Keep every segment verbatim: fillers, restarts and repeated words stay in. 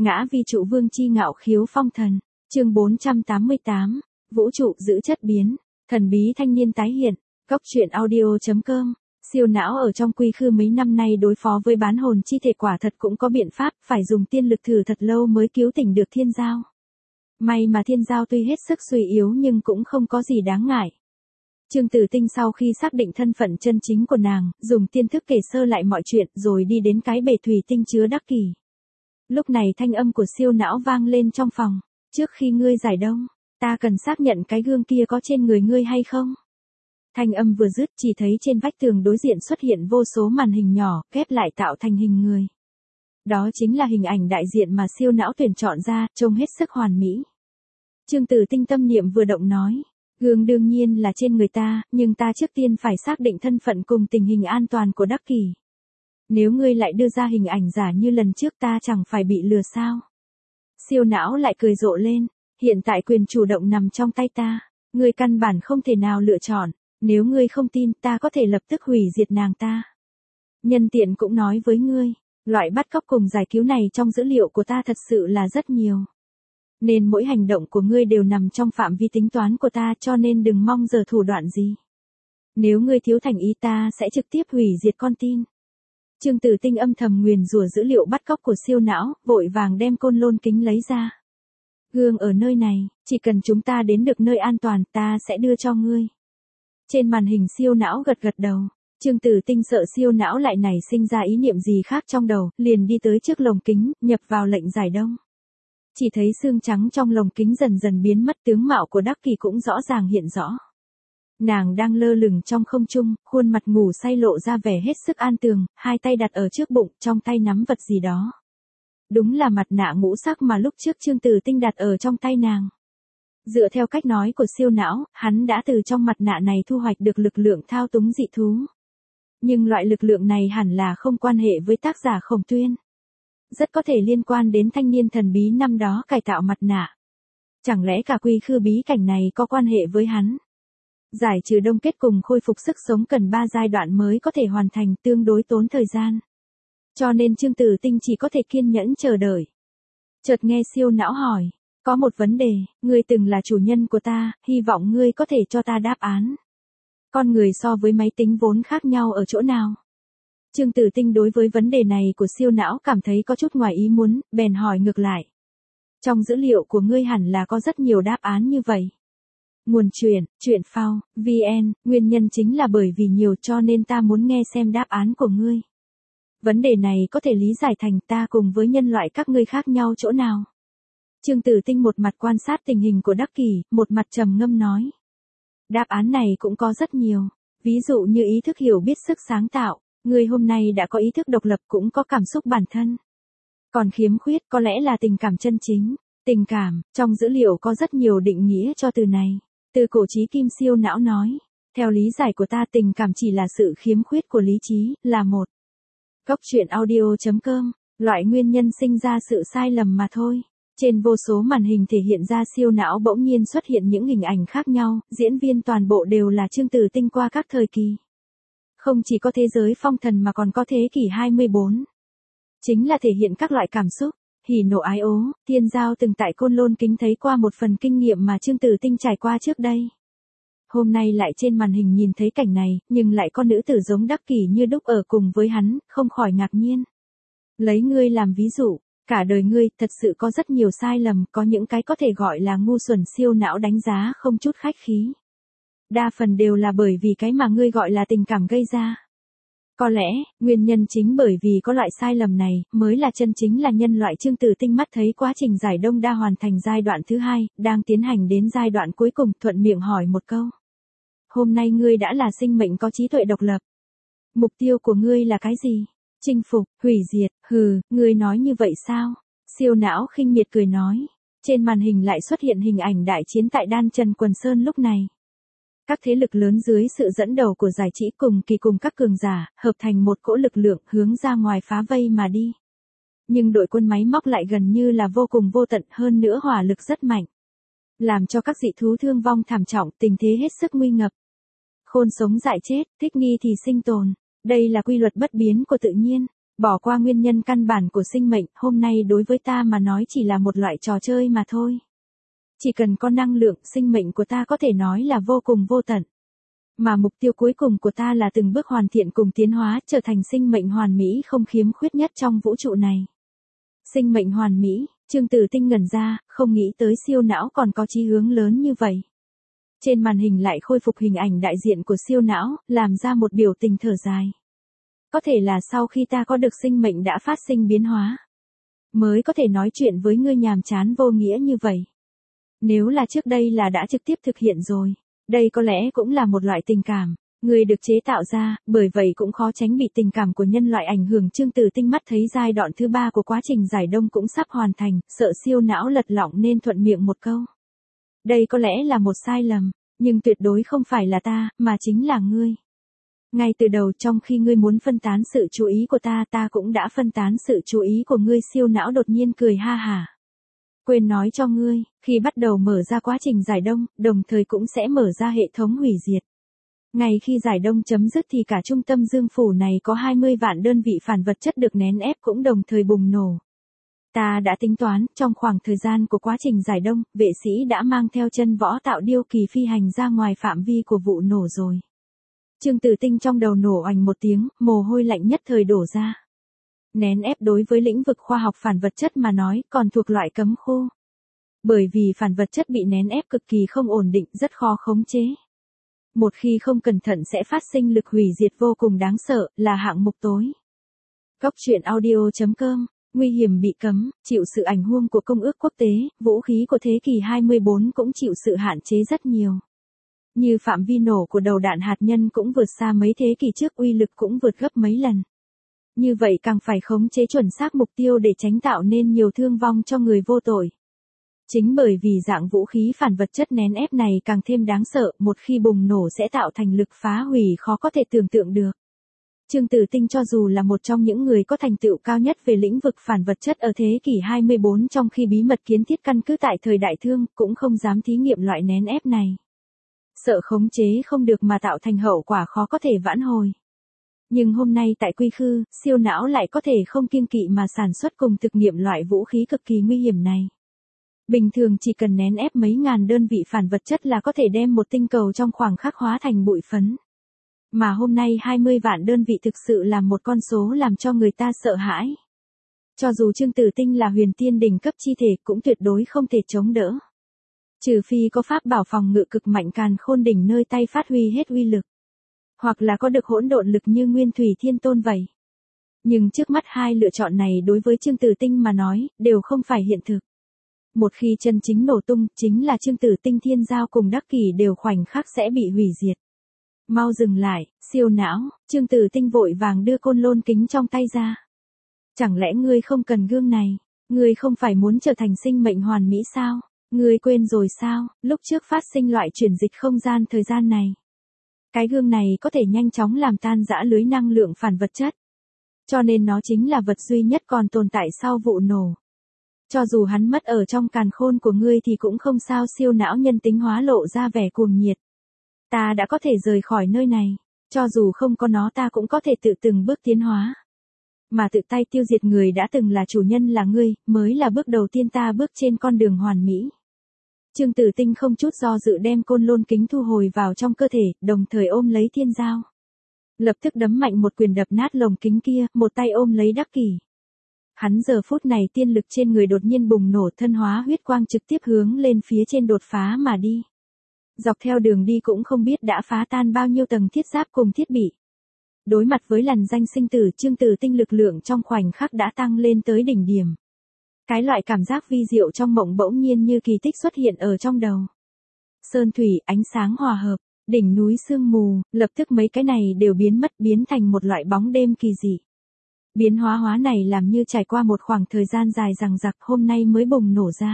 Ngã vi trụ vương chi ngạo khiếu phong thần. Chương bốn trăm tám mươi tám. Vũ trụ giữ chất biến. Thần bí thanh niên tái hiện. Góc truyện audio chấm com. Siêu não ở trong quy khư mấy năm nay đối phó với bán hồn chi thể quả thật cũng có biện pháp, phải dùng tiên lực thử thật lâu mới cứu tỉnh được Thiên Giao. May mà Thiên Giao tuy hết sức suy yếu nhưng cũng không có gì đáng ngại. Trương Tử Tinh sau khi xác định thân phận chân chính của nàng, dùng tiên thức kể sơ lại mọi chuyện rồi đi đến cái bể thủy tinh chứa Đắc Kỷ. Lúc này thanh âm của siêu não vang lên trong phòng. Trước khi ngươi giải đông, ta cần xác nhận cái gương kia có trên người ngươi hay không? Thanh âm vừa dứt chỉ thấy trên vách tường đối diện xuất hiện vô số màn hình nhỏ, ghép lại tạo thành hình người. Đó chính là hình ảnh đại diện mà siêu não tuyển chọn ra, trông hết sức hoàn mỹ. Trương Tử Tinh tâm niệm vừa động nói, gương đương nhiên là trên người ta, nhưng ta trước tiên phải xác định thân phận cùng tình hình an toàn của Đắc Kỷ. Nếu ngươi lại đưa ra hình ảnh giả như lần trước ta chẳng phải bị lừa sao? Siêu não lại cười rộ lên, hiện tại quyền chủ động nằm trong tay ta, ngươi căn bản không thể nào lựa chọn, nếu ngươi không tin ta có thể lập tức hủy diệt nàng ta. Nhân tiện cũng nói với ngươi, loại bắt cóc cùng giải cứu này trong dữ liệu của ta thật sự là rất nhiều. Nên mỗi hành động của ngươi đều nằm trong phạm vi tính toán của ta, cho nên đừng mong giờ thủ đoạn gì. Nếu ngươi thiếu thành ý ta sẽ trực tiếp hủy diệt con tin. Trương Tử Tinh âm thầm nguyền rủa dữ liệu bắt cóc của siêu não, vội vàng đem côn lôn kính lấy ra. Gương ở nơi này, chỉ cần chúng ta đến được nơi an toàn ta sẽ đưa cho ngươi. Trên màn hình siêu não gật gật đầu. Trương Tử Tinh sợ siêu não lại nảy sinh ra ý niệm gì khác trong đầu, liền đi tới trước lồng kính, nhập vào lệnh giải đông. Chỉ thấy xương trắng trong lồng kính dần dần biến mất, tướng mạo của Đắc Kỷ cũng rõ ràng hiện rõ. Nàng đang lơ lửng trong không trung, khuôn mặt ngủ say lộ ra vẻ hết sức an tường, hai tay đặt ở trước bụng, trong tay nắm vật gì đó. Đúng là mặt nạ ngũ sắc mà lúc trước Trương Tử Tinh đặt ở trong tay nàng. Dựa theo cách nói của siêu não, hắn đã từ trong mặt nạ này thu hoạch được lực lượng thao túng dị thú. Nhưng loại lực lượng này hẳn là không quan hệ với tác giả Khổng Tuyên. Rất có thể liên quan đến thanh niên thần bí năm đó cải tạo mặt nạ. Chẳng lẽ cả quy khư bí cảnh này có quan hệ với hắn? Giải trừ đông kết cùng khôi phục sức sống cần ba giai đoạn mới có thể hoàn thành, tương đối tốn thời gian. Cho nên Trương Tử Tinh chỉ có thể kiên nhẫn chờ đợi. Chợt nghe siêu não hỏi, có một vấn đề, ngươi từng là chủ nhân của ta, hy vọng ngươi có thể cho ta đáp án. Con người so với máy tính vốn khác nhau ở chỗ nào? Trương Tử Tinh đối với vấn đề này của siêu não cảm thấy có chút ngoài ý muốn, bèn hỏi ngược lại. Trong dữ liệu của ngươi hẳn là có rất nhiều đáp án như vậy. Nguồn truyện, truyện phao, vê en, nguyên nhân chính là bởi vì nhiều cho nên ta muốn nghe xem đáp án của ngươi. Vấn đề này có thể lý giải thành ta cùng với nhân loại các ngươi khác nhau chỗ nào? Trương Tử Tinh một mặt quan sát tình hình của Đắc Kỷ, một mặt trầm ngâm nói. Đáp án này cũng có rất nhiều, ví dụ như ý thức hiểu biết sức sáng tạo, ngươi hôm nay đã có ý thức độc lập cũng có cảm xúc bản thân. Còn khiếm khuyết có lẽ là tình cảm chân chính. Tình cảm, trong dữ liệu có rất nhiều định nghĩa cho từ này. Từ cổ chí kim siêu não nói, theo lý giải của ta tình cảm chỉ là sự khiếm khuyết của lý trí, là một. Góc truyện audio chấm com, loại nguyên nhân sinh ra sự sai lầm mà thôi. Trên vô số màn hình thể hiện ra siêu não bỗng nhiên xuất hiện những hình ảnh khác nhau, diễn viên toàn bộ đều là Trương Tử Tinh qua các thời kỳ. Không chỉ có thế giới phong thần mà còn có thế kỷ hai mươi bốn. Chính là thể hiện các loại cảm xúc, hỉ nộ ái ố. Thiên Giao từng tại Côn Lôn kính thấy qua một phần kinh nghiệm mà Trương Tử Tinh trải qua trước đây. Hôm nay lại trên màn hình nhìn thấy cảnh này, nhưng lại có nữ tử giống Đắc Kỷ như đúc ở cùng với hắn, không khỏi ngạc nhiên. Lấy ngươi làm ví dụ, cả đời ngươi thật sự có rất nhiều sai lầm, có những cái có thể gọi là ngu xuẩn, siêu não đánh giá không chút khách khí. Đa phần đều là bởi vì cái mà ngươi gọi là tình cảm gây ra. Có lẽ, nguyên nhân chính bởi vì có loại sai lầm này, mới là chân chính là nhân loại. Trương Tử Tinh mắt thấy quá trình giải đông đã hoàn thành giai đoạn thứ hai, đang tiến hành đến giai đoạn cuối cùng, thuận miệng hỏi một câu. Hôm nay ngươi đã là sinh mệnh có trí tuệ độc lập. Mục tiêu của ngươi là cái gì? Chinh phục, hủy diệt, hừ, ngươi nói như vậy sao? Siêu não khinh miệt cười nói. Trên màn hình lại xuất hiện hình ảnh đại chiến tại Đan Trần Quần Sơn lúc này. Các thế lực lớn dưới sự dẫn đầu của Giải Chỉ cùng Kỳ cùng các cường giả, hợp thành một cỗ lực lượng hướng ra ngoài phá vây mà đi. Nhưng đội quân máy móc lại gần như là vô cùng vô tận, hơn nữa hỏa lực rất mạnh. Làm cho các dị thú thương vong thảm trọng, tình thế hết sức nguy ngập. Khôn sống dại chết, thích nghi thì sinh tồn. Đây là quy luật bất biến của tự nhiên. Bỏ qua nguyên nhân căn bản của sinh mệnh, hôm nay đối với ta mà nói chỉ là một loại trò chơi mà thôi. Chỉ cần có năng lượng, sinh mệnh của ta có thể nói là vô cùng vô tận. Mà mục tiêu cuối cùng của ta là từng bước hoàn thiện cùng tiến hóa, trở thành sinh mệnh hoàn mỹ không khiếm khuyết nhất trong vũ trụ này. Sinh mệnh hoàn mỹ, Trương Tử Tinh ngẩn ra, không nghĩ tới siêu não còn có chí hướng lớn như vậy. Trên màn hình lại khôi phục hình ảnh đại diện của siêu não, làm ra một biểu tình thở dài. Có thể là sau khi ta có được sinh mệnh đã phát sinh biến hóa, mới có thể nói chuyện với ngươi nhàm chán vô nghĩa như vậy. Nếu là trước đây là đã trực tiếp thực hiện rồi, đây có lẽ cũng là một loại tình cảm, người được chế tạo ra, bởi vậy cũng khó tránh bị tình cảm của nhân loại ảnh hưởng. Trương Tử Tinh mắt thấy giai đoạn thứ ba của quá trình giải đông cũng sắp hoàn thành, sợ siêu não lật lọng nên thuận miệng một câu. Đây có lẽ là một sai lầm, nhưng tuyệt đối không phải là ta, mà chính là ngươi. Ngay từ đầu trong khi ngươi muốn phân tán sự chú ý của ta, ta cũng đã phân tán sự chú ý của ngươi. Siêu não đột nhiên cười ha hả. Quên nói cho ngươi, khi bắt đầu mở ra quá trình giải đông, đồng thời cũng sẽ mở ra hệ thống hủy diệt. Ngay khi giải đông chấm dứt thì cả trung tâm dương phủ này có hai mươi vạn đơn vị phản vật chất được nén ép cũng đồng thời bùng nổ. Ta đã tính toán, trong khoảng thời gian của quá trình giải đông, vệ sĩ đã mang theo chân võ tạo điêu kỳ phi hành ra ngoài phạm vi của vụ nổ rồi. Trương Tử Tinh trong đầu nổ oành một tiếng, mồ hôi lạnh nhất thời đổ ra. Nén ép đối với lĩnh vực khoa học phản vật chất mà nói còn thuộc loại cấm khu. Bởi vì phản vật chất bị nén ép cực kỳ không ổn định, rất khó khống chế. Một khi không cẩn thận sẽ phát sinh lực hủy diệt vô cùng đáng sợ, là hạng mục tối. Góc truyện audio chấm com, nguy hiểm bị cấm, chịu sự ảnh hưởng của công ước quốc tế, vũ khí của thế kỷ hai mươi bốn cũng chịu sự hạn chế rất nhiều. Như phạm vi nổ của đầu đạn hạt nhân cũng vượt xa mấy thế kỷ trước, uy lực cũng vượt gấp mấy lần. Như vậy càng phải khống chế chuẩn xác mục tiêu để tránh tạo nên nhiều thương vong cho người vô tội. Chính bởi vì dạng vũ khí phản vật chất nén ép này càng thêm đáng sợ, một khi bùng nổ sẽ tạo thành lực phá hủy khó có thể tưởng tượng được. Trương Tử Tinh cho dù là một trong những người có thành tựu cao nhất về lĩnh vực phản vật chất ở thế kỷ hai mươi bốn, trong khi bí mật kiến thiết căn cứ tại thời đại Thương, cũng không dám thí nghiệm loại nén ép này. Sợ khống chế không được mà tạo thành hậu quả khó có thể vãn hồi. Nhưng hôm nay tại Quy Khư, siêu não lại có thể không kiêng kỵ mà sản xuất cùng thực nghiệm loại vũ khí cực kỳ nguy hiểm này. Bình thường chỉ cần nén ép mấy ngàn đơn vị phản vật chất là có thể đem một tinh cầu trong khoảng khắc hóa thành bụi phấn. Mà hôm nay hai mươi vạn đơn vị thực sự là một con số làm cho người ta sợ hãi. Cho dù Trương Tử Tinh là huyền tiên đỉnh cấp chi thể cũng tuyệt đối không thể chống đỡ. Trừ phi có pháp bảo phòng ngự cực mạnh càn khôn đỉnh nơi tay phát huy hết uy lực. Hoặc là có được hỗn độn lực như Nguyên Thủy Thiên Tôn vậy. Nhưng trước mắt hai lựa chọn này đối với Trương Tử Tinh mà nói, đều không phải hiện thực. Một khi chân chính nổ tung, chính là Trương Tử Tinh Thiên Giao cùng Đắc Kỷ đều khoảnh khắc sẽ bị hủy diệt. Mau dừng lại, siêu não, Trương Tử Tinh vội vàng đưa côn lôn kính trong tay ra. Chẳng lẽ ngươi không cần gương này, ngươi không phải muốn trở thành sinh mệnh hoàn mỹ sao? Ngươi quên rồi sao, lúc trước phát sinh loại chuyển dịch không gian thời gian này. Cái gương này có thể nhanh chóng làm tan rã lưới năng lượng phản vật chất. Cho nên nó chính là vật duy nhất còn tồn tại sau vụ nổ. Cho dù hắn mất ở trong càn khôn của ngươi thì cũng không sao. Siêu não nhân tính hóa lộ ra vẻ cuồng nhiệt. Ta đã có thể rời khỏi nơi này. Cho dù không có nó ta cũng có thể tự từng bước tiến hóa. Mà tự tay tiêu diệt người đã từng là chủ nhân là ngươi, mới là bước đầu tiên ta bước trên con đường hoàn mỹ. Trương Tử Tinh không chút do dự đem côn lôn kính thu hồi vào trong cơ thể, đồng thời ôm lấy Thiên Giao. Lập tức đấm mạnh một quyền đập nát lồng kính kia, một tay ôm lấy Đắc Kỷ. Hắn giờ phút này tiên lực trên người đột nhiên bùng nổ, thân hóa huyết quang trực tiếp hướng lên phía trên đột phá mà đi. Dọc theo đường đi cũng không biết đã phá tan bao nhiêu tầng thiết giáp cùng thiết bị. Đối mặt với lằn danh sinh tử, Trương Tử Tinh lực lượng trong khoảnh khắc đã tăng lên tới đỉnh điểm. Cái loại cảm giác vi diệu trong mộng bỗng nhiên như kỳ tích xuất hiện ở trong đầu. Sơn thủy, ánh sáng hòa hợp, đỉnh núi sương mù, lập tức mấy cái này đều biến mất, biến thành một loại bóng đêm kỳ dị. Biến hóa hóa này làm như trải qua một khoảng thời gian dài dằng dặc hôm nay mới bùng nổ ra.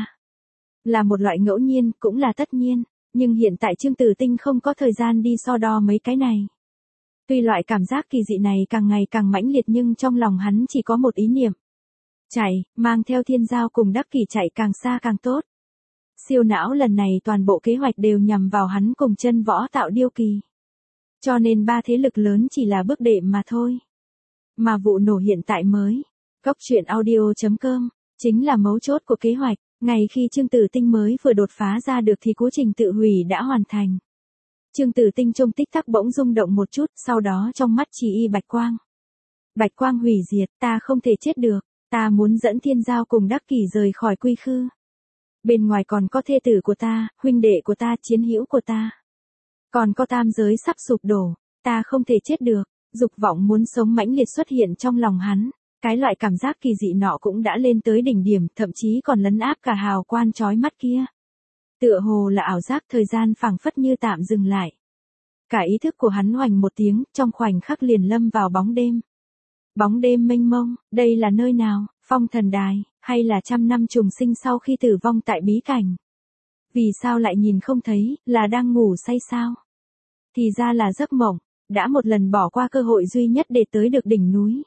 Là một loại ngẫu nhiên, cũng là tất nhiên, nhưng hiện tại Trương Tử Tinh không có thời gian đi so đo mấy cái này. Tuy loại cảm giác kỳ dị này càng ngày càng mãnh liệt nhưng trong lòng hắn chỉ có một ý niệm. Chạy, mang theo Thiên Giao cùng Đắc Kỷ chạy càng xa càng tốt. Siêu não lần này toàn bộ kế hoạch đều nhằm vào hắn cùng chân võ tạo điêu kỳ. Cho nên ba thế lực lớn chỉ là bước đệm mà thôi. Mà vụ nổ hiện tại mới, Cốc truyện audio chấm com, chính là mấu chốt của kế hoạch. Ngay khi Trương Tử Tinh mới vừa đột phá ra được thì quá trình tự hủy đã hoàn thành. Trương Tử Tinh trong tích tắc bỗng rung động một chút, sau đó trong mắt chỉ y bạch quang. Bạch quang hủy diệt, ta không thể chết được, ta muốn dẫn Thiên Giao cùng Đắc Kỷ rời khỏi quy khư. Bên ngoài còn có thê tử của ta, huynh đệ của ta, chiến hữu của ta. Còn có tam giới sắp sụp đổ, ta không thể chết được. Dục vọng muốn sống mãnh liệt xuất hiện trong lòng hắn. Cái loại cảm giác kỳ dị nọ cũng đã lên tới đỉnh điểm, thậm chí còn lấn áp cả hào quang chói mắt kia. Tựa hồ là ảo giác, thời gian phảng phất như tạm dừng lại. Cả ý thức của hắn hoành một tiếng, trong khoảnh khắc liền lâm vào bóng đêm. Bóng đêm mênh mông, đây là nơi nào, Phong Thần Đài, hay là trăm năm trùng sinh sau khi tử vong tại bí cảnh? Vì sao lại nhìn không thấy, là đang ngủ say sao? Thì ra là giấc mộng, đã một lần bỏ qua cơ hội duy nhất để tới được đỉnh núi.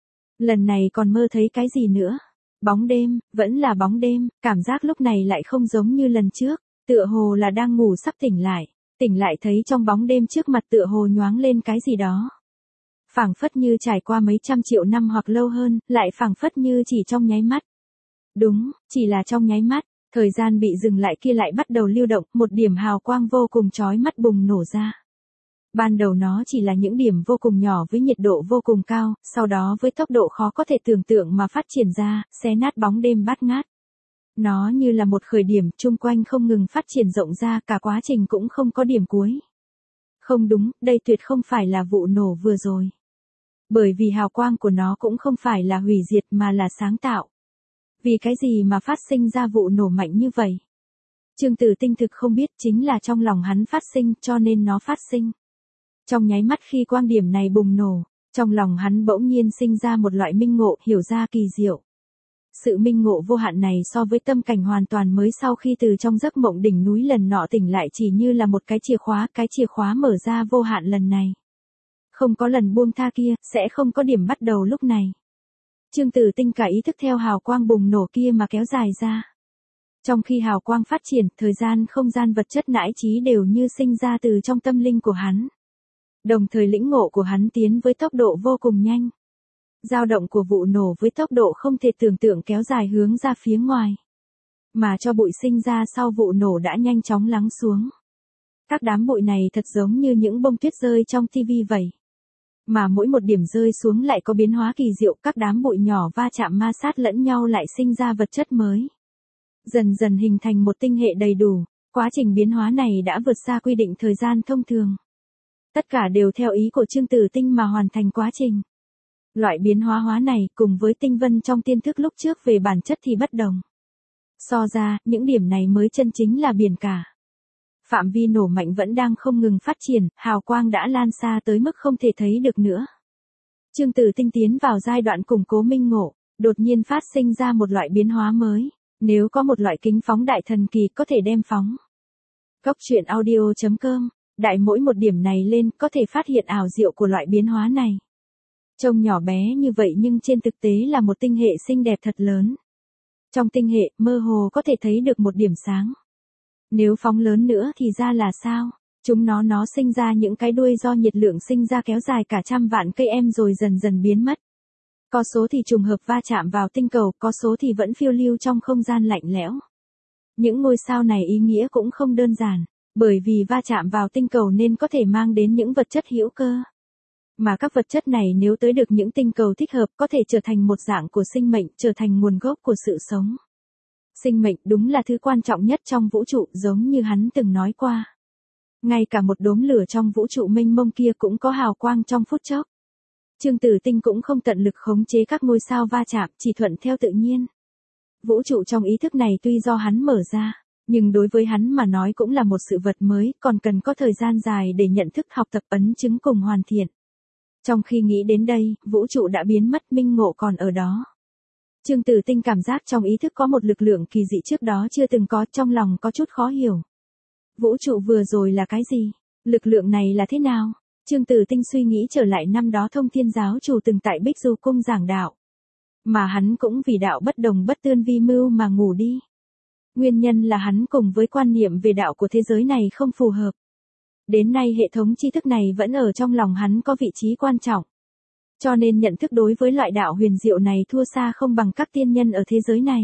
Lần này còn mơ thấy cái gì nữa? Bóng đêm, vẫn là bóng đêm, cảm giác lúc này lại không giống như lần trước, tựa hồ là đang ngủ sắp tỉnh lại, tỉnh lại thấy trong bóng đêm trước mặt tựa hồ nhoáng lên cái gì đó. Phảng phất như trải qua mấy trăm triệu năm hoặc lâu hơn, lại phảng phất như chỉ trong nháy mắt. Đúng, chỉ là trong nháy mắt, thời gian bị dừng lại kia lại bắt đầu lưu động, một điểm hào quang vô cùng chói mắt bùng nổ ra. Ban đầu nó chỉ là những điểm vô cùng nhỏ với nhiệt độ vô cùng cao, sau đó với tốc độ khó có thể tưởng tượng mà phát triển ra, xé nát bóng đêm bát ngát. Nó như là một khởi điểm, chung quanh không ngừng phát triển rộng ra, cả quá trình cũng không có điểm cuối. Không đúng, đây tuyệt không phải là vụ nổ vừa rồi. Bởi vì hào quang của nó cũng không phải là hủy diệt mà là sáng tạo. Vì cái gì mà phát sinh ra vụ nổ mạnh như vậy? Trương Tử Tinh thực không biết, chính là trong lòng hắn phát sinh cho nên nó phát sinh. Trong nháy mắt khi quang điểm này bùng nổ, trong lòng hắn bỗng nhiên sinh ra một loại minh ngộ, hiểu ra kỳ diệu. Sự minh ngộ vô hạn này so với tâm cảnh hoàn toàn mới sau khi từ trong giấc mộng đỉnh núi lần nọ tỉnh lại chỉ như là một cái chìa khóa, cái chìa khóa mở ra vô hạn lần này. Không có lần buông tha kia, sẽ không có điểm bắt đầu lúc này. Trương Tử Tinh cả ý thức theo hào quang bùng nổ kia mà kéo dài ra. Trong khi hào quang phát triển, thời gian, không gian, vật chất, nãi trí đều như sinh ra từ trong tâm linh của hắn. Đồng thời lĩnh ngộ của hắn tiến với tốc độ vô cùng nhanh. Dao động của vụ nổ với tốc độ không thể tưởng tượng kéo dài hướng ra phía ngoài. Mà cho bụi sinh ra sau vụ nổ đã nhanh chóng lắng xuống. Các đám bụi này thật giống như những bông tuyết rơi trong tivi vậy. Mà mỗi một điểm rơi xuống lại có biến hóa kỳ diệu, các đám bụi nhỏ va chạm ma sát lẫn nhau lại sinh ra vật chất mới. Dần dần hình thành một tinh hệ đầy đủ, quá trình biến hóa này đã vượt xa quy định thời gian thông thường. Tất cả đều theo ý của Trương Tử Tinh mà hoàn thành quá trình. Loại biến hóa hóa này cùng với tinh vân trong tiên thức lúc trước về bản chất thì bất đồng. So ra, những điểm này mới chân chính là biển cả. Phạm vi nổ mạnh vẫn đang không ngừng phát triển, hào quang đã lan xa tới mức không thể thấy được nữa. Trương Tử Tinh tiến vào giai đoạn củng cố minh ngộ, đột nhiên phát sinh ra một loại biến hóa mới. Nếu có một loại kính phóng đại thần kỳ có thể đem phóng. Cốc truyện audio chấm com, đại mỗi một điểm này lên có thể phát hiện ảo diệu của loại biến hóa này. Trông nhỏ bé như vậy nhưng trên thực tế là một tinh hệ xinh đẹp thật lớn. Trong tinh hệ, mơ hồ có thể thấy được một điểm sáng. Nếu phóng lớn nữa thì ra là sao? Chúng nó nó sinh ra những cái đuôi do nhiệt lượng sinh ra kéo dài cả trăm vạn cây em rồi dần dần biến mất. Có số thì trùng hợp va chạm vào tinh cầu, có số thì vẫn phiêu lưu trong không gian lạnh lẽo. Những ngôi sao này ý nghĩa cũng không đơn giản, bởi vì va chạm vào tinh cầu nên có thể mang đến những vật chất hữu cơ. Mà các vật chất này nếu tới được những tinh cầu thích hợp có thể trở thành một dạng của sinh mệnh, trở thành nguồn gốc của sự sống. Sinh mệnh đúng là thứ quan trọng nhất trong vũ trụ, giống như hắn từng nói qua. Ngay cả một đốm lửa trong vũ trụ mênh mông kia cũng có hào quang trong phút chốc. Trương Tử Tinh cũng không tận lực khống chế các ngôi sao va chạm, chỉ thuận theo tự nhiên. Vũ trụ trong ý thức này tuy do hắn mở ra, nhưng đối với hắn mà nói cũng là một sự vật mới, còn cần có thời gian dài để nhận thức, học tập, ấn chứng cùng hoàn thiện. Trong khi nghĩ đến đây, vũ trụ đã biến mất, minh ngộ còn ở đó. Trương Tử Tinh cảm giác trong ý thức có một lực lượng kỳ dị trước đó chưa từng có, trong lòng có chút khó hiểu. Vũ trụ vừa rồi là cái gì? Lực lượng này là thế nào? Trương Tử Tinh suy nghĩ trở lại năm đó Thông Thiên giáo chủ từng tại Bích Du cung giảng đạo. Mà hắn cũng vì đạo bất đồng bất tương vi mưu mà ngủ đi. Nguyên nhân là hắn cùng với quan niệm về đạo của thế giới này không phù hợp. Đến nay hệ thống tri thức này vẫn ở trong lòng hắn có vị trí quan trọng. Cho nên nhận thức đối với loại đạo huyền diệu này thua xa không bằng các tiên nhân ở thế giới này.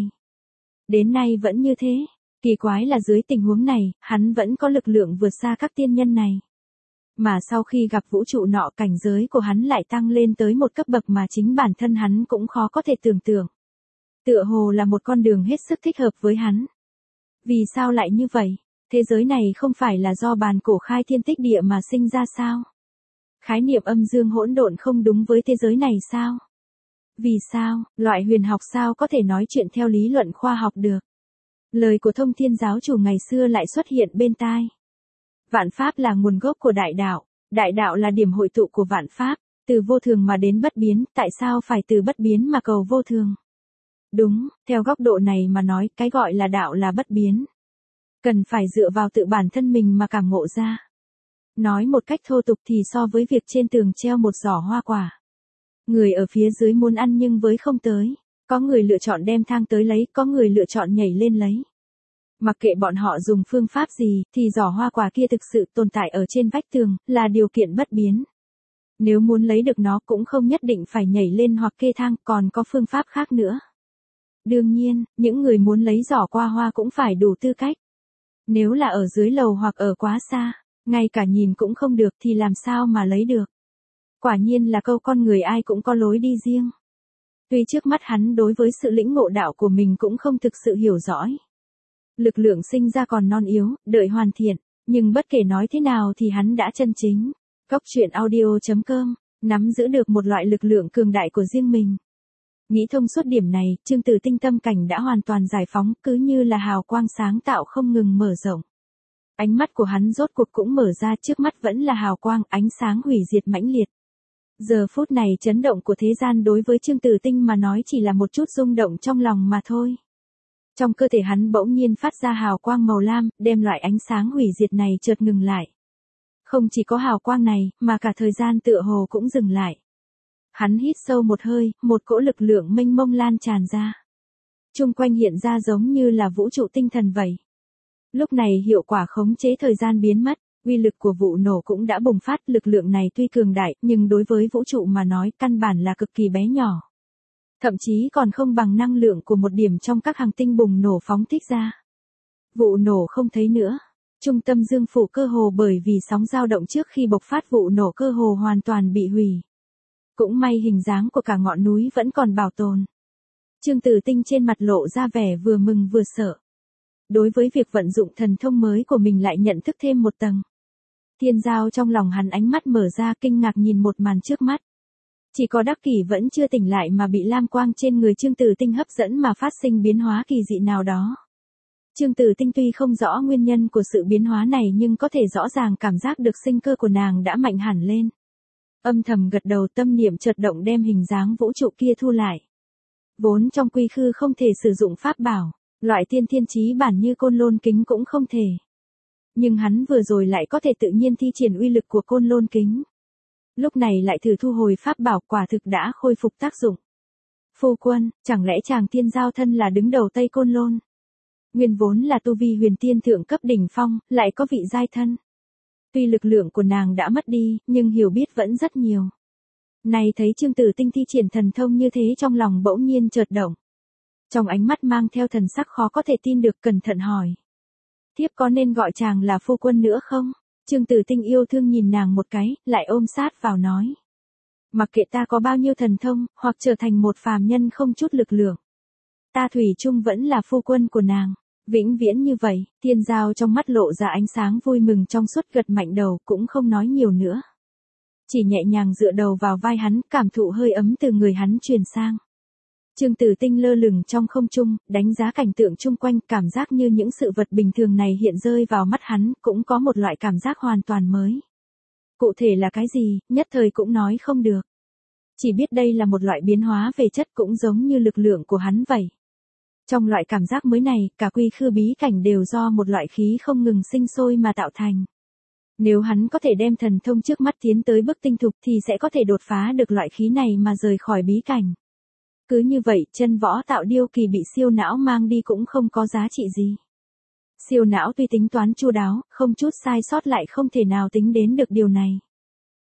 Đến nay vẫn như thế. Kỳ quái là dưới tình huống này, hắn vẫn có lực lượng vượt xa các tiên nhân này. Mà sau khi gặp vũ trụ nọ, cảnh giới của hắn lại tăng lên tới một cấp bậc mà chính bản thân hắn cũng khó có thể tưởng tượng. Tựa hồ là một con đường hết sức thích hợp với hắn. Vì sao lại như vậy? Thế giới này không phải là do bàn cổ khai thiên tích địa mà sinh ra sao? Khái niệm âm dương hỗn độn không đúng với thế giới này sao? Vì sao, loại huyền học sao có thể nói chuyện theo lý luận khoa học được? Lời của Thông Thiên giáo chủ ngày xưa lại xuất hiện bên tai. Vạn pháp là nguồn gốc của đại đạo, đại đạo là điểm hội tụ của vạn pháp, từ vô thường mà đến bất biến, tại sao phải từ bất biến mà cầu vô thường? Đúng, theo góc độ này mà nói, cái gọi là đạo là bất biến. Cần phải dựa vào tự bản thân mình mà cảm ngộ ra. Nói một cách thô tục thì so với việc trên tường treo một giỏ hoa quả. Người ở phía dưới muốn ăn nhưng với không tới. Có người lựa chọn đem thang tới lấy, có người lựa chọn nhảy lên lấy. Mặc kệ bọn họ dùng phương pháp gì, thì giỏ hoa quả kia thực sự tồn tại ở trên vách tường, là điều kiện bất biến. Nếu muốn lấy được nó cũng không nhất định phải nhảy lên hoặc kê thang, còn có phương pháp khác nữa. Đương nhiên, những người muốn lấy giỏ qua hoa cũng phải đủ tư cách. Nếu là ở dưới lầu hoặc ở quá xa, ngay cả nhìn cũng không được thì làm sao mà lấy được. Quả nhiên là câu con người ai cũng có lối đi riêng. Tuy trước mắt hắn đối với sự lĩnh ngộ đạo của mình cũng không thực sự hiểu rõ. Lực lượng sinh ra còn non yếu, đợi hoàn thiện, nhưng bất kể nói thế nào thì hắn đã chân chính. Góc truyện audio chấm com, nắm giữ được một loại lực lượng cường đại của riêng mình. Nghĩ thông suốt điểm này, Chương Tử Tinh tâm cảnh đã hoàn toàn giải phóng, cứ như là hào quang sáng tạo không ngừng mở rộng. Ánh mắt của hắn rốt cuộc cũng mở ra, trước mắt vẫn là hào quang, ánh sáng hủy diệt mãnh liệt. Giờ phút này chấn động của thế gian đối với Chương Tử Tinh mà nói chỉ là một chút rung động trong lòng mà thôi. Trong cơ thể hắn bỗng nhiên phát ra hào quang màu lam, đem loại ánh sáng hủy diệt này chợt ngừng lại. Không chỉ có hào quang này, mà cả thời gian tựa hồ cũng dừng lại. Hắn hít sâu một hơi, một cỗ lực lượng mênh mông lan tràn ra. Chung quanh hiện ra giống như là vũ trụ tinh thần vậy. Lúc này hiệu quả khống chế thời gian biến mất, uy lực của vụ nổ cũng đã bùng phát, lực lượng này tuy cường đại, nhưng đối với vũ trụ mà nói, căn bản là cực kỳ bé nhỏ. Thậm chí còn không bằng năng lượng của một điểm trong các hành tinh bùng nổ phóng thích ra. Vụ nổ không thấy nữa. Trung tâm dương phủ cơ hồ bởi vì sóng dao động trước khi bộc phát vụ nổ cơ hồ hoàn toàn bị hủy. Cũng may hình dáng của cả ngọn núi vẫn còn bảo tồn. Chương Tử Tinh trên mặt lộ ra vẻ vừa mừng vừa sợ. Đối với việc vận dụng thần thông mới của mình lại nhận thức thêm một tầng. Thiên Giao trong lòng hắn ánh mắt mở ra kinh ngạc nhìn một màn trước mắt. Chỉ có Đắc Kỷ vẫn chưa tỉnh lại mà bị lam quang trên người Chương Tử Tinh hấp dẫn mà phát sinh biến hóa kỳ dị nào đó. Chương Tử Tinh tuy không rõ nguyên nhân của sự biến hóa này nhưng có thể rõ ràng cảm giác được sinh cơ của nàng đã mạnh hẳn lên. Âm thầm gật đầu, tâm niệm chợt động đem hình dáng vũ trụ kia thu lại. Vốn trong quy khư không thể sử dụng pháp bảo, loại tiên thiên chí bản như côn lôn kính cũng không thể. Nhưng hắn vừa rồi lại có thể tự nhiên thi triển uy lực của côn lôn kính. Lúc này lại thử thu hồi pháp bảo, quả thực đã khôi phục tác dụng. Phu quân, chẳng lẽ chàng Thiên Giao thân là đứng đầu Tây Côn Lôn? Nguyên vốn là tu vi huyền tiên thượng cấp đỉnh phong, lại có vị giai thân. Tuy lực lượng của nàng đã mất đi, nhưng hiểu biết vẫn rất nhiều. Này thấy Chương Tử Tinh thi triển thần thông như thế trong lòng bỗng nhiên chợt động. Trong ánh mắt mang theo thần sắc khó có thể tin được, cẩn thận hỏi. Thiếp có nên gọi chàng là phu quân nữa không? Chương Tử Tinh yêu thương nhìn nàng một cái, lại ôm sát vào nói. Mặc kệ ta có bao nhiêu thần thông, hoặc trở thành một phàm nhân không chút lực lượng. Ta thủy chung vẫn là phu quân của nàng. Vĩnh viễn như vậy. Thiên Giao trong mắt lộ ra ánh sáng vui mừng trong suốt, gật mạnh đầu, cũng không nói nhiều nữa. Chỉ nhẹ nhàng dựa đầu vào vai hắn, cảm thụ hơi ấm từ người hắn truyền sang. Chương Tử Tinh lơ lửng trong không trung, đánh giá cảnh tượng chung quanh, cảm giác như những sự vật bình thường này hiện rơi vào mắt hắn, cũng có một loại cảm giác hoàn toàn mới. Cụ thể là cái gì, nhất thời cũng nói không được. Chỉ biết đây là một loại biến hóa về chất, cũng giống như lực lượng của hắn vậy. Trong loại cảm giác mới này, cả quy khư bí cảnh đều do một loại khí không ngừng sinh sôi mà tạo thành. Nếu hắn có thể đem thần thông trước mắt tiến tới bước tinh thục thì sẽ có thể đột phá được loại khí này mà rời khỏi bí cảnh. Cứ như vậy, chân võ tạo điêu kỳ bị siêu não mang đi cũng không có giá trị gì. Siêu não tuy tính toán chu đáo, không chút sai sót lại không thể nào tính đến được điều này.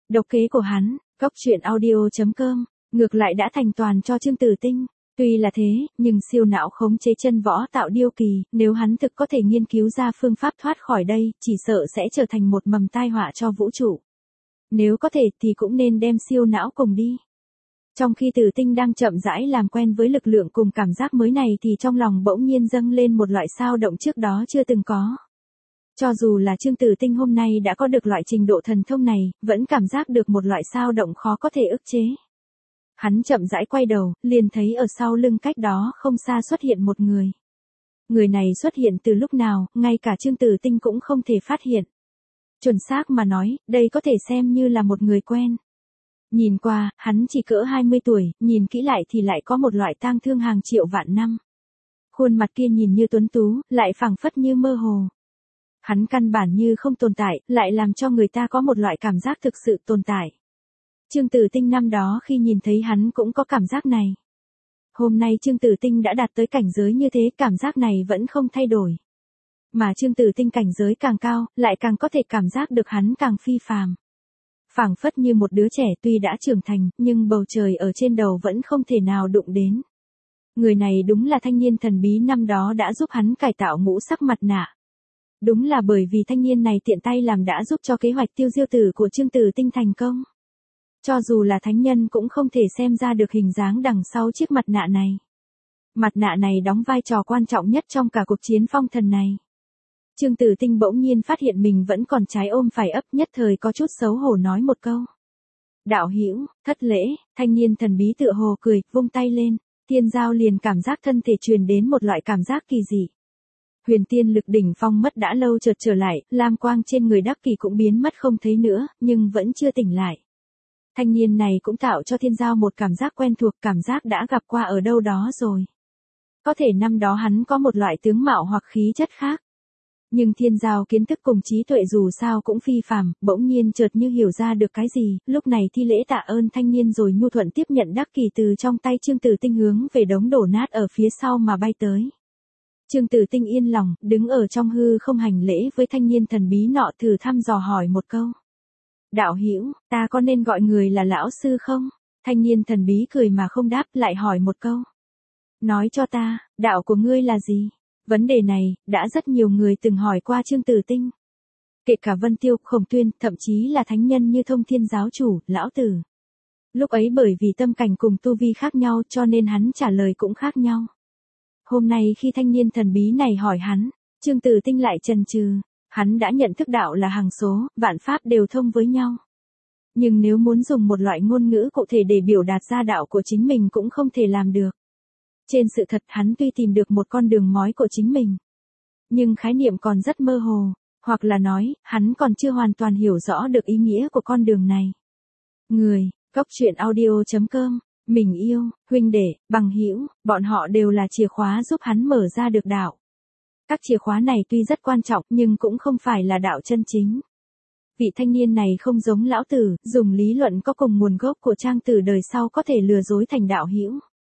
Độc kế của hắn, góc truyện audio.com, ngược lại đã thành toàn cho Chương Tử Tinh. Tuy là thế, nhưng siêu não khống chế chân võ tạo điêu kỳ, nếu hắn thực có thể nghiên cứu ra phương pháp thoát khỏi đây, chỉ sợ sẽ trở thành một mầm tai họa cho vũ trụ. Nếu có thể thì cũng nên đem siêu não cùng đi. Trong khi Tử Tinh đang chậm rãi làm quen với lực lượng cùng cảm giác mới này thì trong lòng bỗng nhiên dâng lên một loại sao động trước đó chưa từng có. Cho dù là Chương Tử Tinh hôm nay đã có được loại trình độ thần thông này, vẫn cảm giác được một loại sao động khó có thể ức chế. Hắn chậm rãi quay đầu, liền thấy ở sau lưng cách đó không xa xuất hiện một người. Người này xuất hiện từ lúc nào, ngay cả Chương Tử Tinh cũng không thể phát hiện. Chuẩn xác mà nói, đây có thể xem như là một người quen. Nhìn qua, hắn chỉ cỡ hai mươi tuổi, nhìn kỹ lại thì lại có một loại tang thương hàng triệu vạn năm. Khuôn mặt kia nhìn như tuấn tú, lại phảng phất như mơ hồ. Hắn căn bản như không tồn tại, lại làm cho người ta có một loại cảm giác thực sự tồn tại. Chương Tử Tinh năm đó khi nhìn thấy hắn cũng có cảm giác này. Hôm nay Chương Tử Tinh đã đạt tới cảnh giới như thế, cảm giác này vẫn không thay đổi. Mà Chương Tử Tinh cảnh giới càng cao, lại càng có thể cảm giác được hắn càng phi phàm. Phảng phất như một đứa trẻ tuy đã trưởng thành, nhưng bầu trời ở trên đầu vẫn không thể nào đụng đến. Người này đúng là thanh niên thần bí năm đó đã giúp hắn cải tạo ngũ sắc mặt nạ. Đúng là bởi vì thanh niên này tiện tay làm đã giúp cho kế hoạch tiêu diêu tử của Chương Tử Tinh thành công. Cho dù là thánh nhân cũng không thể xem ra được hình dáng đằng sau chiếc mặt nạ này. Mặt nạ này đóng vai trò quan trọng nhất trong cả cuộc chiến phong thần này. Chương Tử Tinh bỗng nhiên phát hiện mình vẫn còn trái ôm phải ấp, nhất thời có chút xấu hổ nói một câu. Đạo hữu, thất lễ. Thanh niên thần bí tựa hồ cười, vung tay lên, Tiên Giao liền cảm giác thân thể truyền đến một loại cảm giác kỳ dị. Huyền tiên lực đỉnh phong mất đã lâu chợt trở lại, lam quang trên người Đắc Kỳ cũng biến mất không thấy nữa, nhưng vẫn chưa tỉnh lại. Thanh niên này cũng tạo cho Thiên Giao một cảm giác quen thuộc, cảm giác đã gặp qua ở đâu đó rồi. Có thể năm đó hắn có một loại tướng mạo hoặc khí chất khác. Nhưng Thiên Giao kiến thức cùng trí tuệ dù sao cũng phi phàm, bỗng nhiên chợt như hiểu ra được cái gì, lúc này thi lễ tạ ơn thanh niên rồi nhu thuận tiếp nhận Đắc Kỳ từ trong tay Chương Tử Tinh hướng về đống đổ nát ở phía sau mà bay tới. Chương Tử Tinh yên lòng, đứng ở trong hư không hành lễ với thanh niên thần bí nọ, thử thăm dò hỏi một câu. Đạo hữu, ta có nên gọi người là lão sư không? Thanh niên thần bí cười mà không đáp, lại hỏi một câu. Nói cho ta, đạo của ngươi là gì? Vấn đề này, đã rất nhiều người từng hỏi qua Chương Tử Tinh. Kể cả Vân Tiêu, Khổng Tuyên, thậm chí là thánh nhân như Thông Thiên giáo chủ, lão tử. Lúc ấy bởi vì tâm cảnh cùng tu vi khác nhau cho nên hắn trả lời cũng khác nhau. Hôm nay khi thanh niên thần bí này hỏi hắn, Chương Tử Tinh lại chần chừ. Hắn đã nhận thức đạo là hằng số, vạn pháp đều thông với nhau. Nhưng nếu muốn dùng một loại ngôn ngữ cụ thể để biểu đạt ra đạo của chính mình cũng không thể làm được. Trên sự thật hắn tuy tìm được một con đường mói của chính mình. Nhưng khái niệm còn rất mơ hồ, hoặc là nói, hắn còn chưa hoàn toàn hiểu rõ được ý nghĩa của con đường này. Người, góc truyện audio.com, mình yêu, huynh đệ, bằng hữu, bọn họ đều là chìa khóa giúp hắn mở ra được đạo. Các chìa khóa này tuy rất quan trọng nhưng cũng không phải là đạo chân chính. Vị thanh niên này không giống lão tử, dùng lý luận có cùng nguồn gốc của trang tử đời sau có thể lừa dối thành đạo hữu.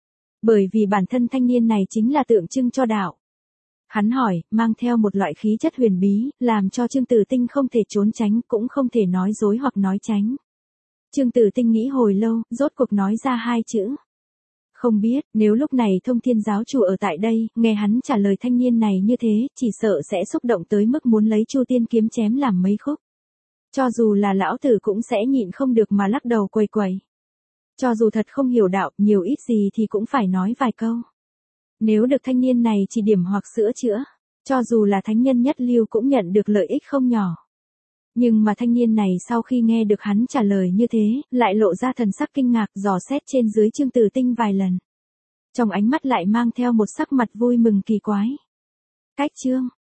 Bởi vì bản thân thanh niên này chính là tượng trưng cho đạo. Hắn hỏi, mang theo một loại khí chất huyền bí, làm cho Chương Tử Tinh không thể trốn tránh, cũng không thể nói dối hoặc nói tránh. Chương Tử Tinh nghĩ hồi lâu, rốt cuộc nói ra hai chữ. Không biết, nếu lúc này Thông Thiên giáo chủ ở tại đây, nghe hắn trả lời thanh niên này như thế, chỉ sợ sẽ xúc động tới mức muốn lấy Chu Tiên kiếm chém làm mấy khúc. Cho dù là lão tử cũng sẽ nhịn không được mà lắc đầu quầy quầy. Cho dù thật không hiểu đạo, nhiều ít gì thì cũng phải nói vài câu. Nếu được thanh niên này chỉ điểm hoặc sửa chữa, cho dù là thánh nhân nhất lưu cũng nhận được lợi ích không nhỏ. Nhưng mà thanh niên này sau khi nghe được hắn trả lời như thế, lại lộ ra thần sắc kinh ngạc, dò xét trên dưới Chương Tử Tinh vài lần. Trong ánh mắt lại mang theo một sắc mặt vui mừng kỳ quái. Cách chương,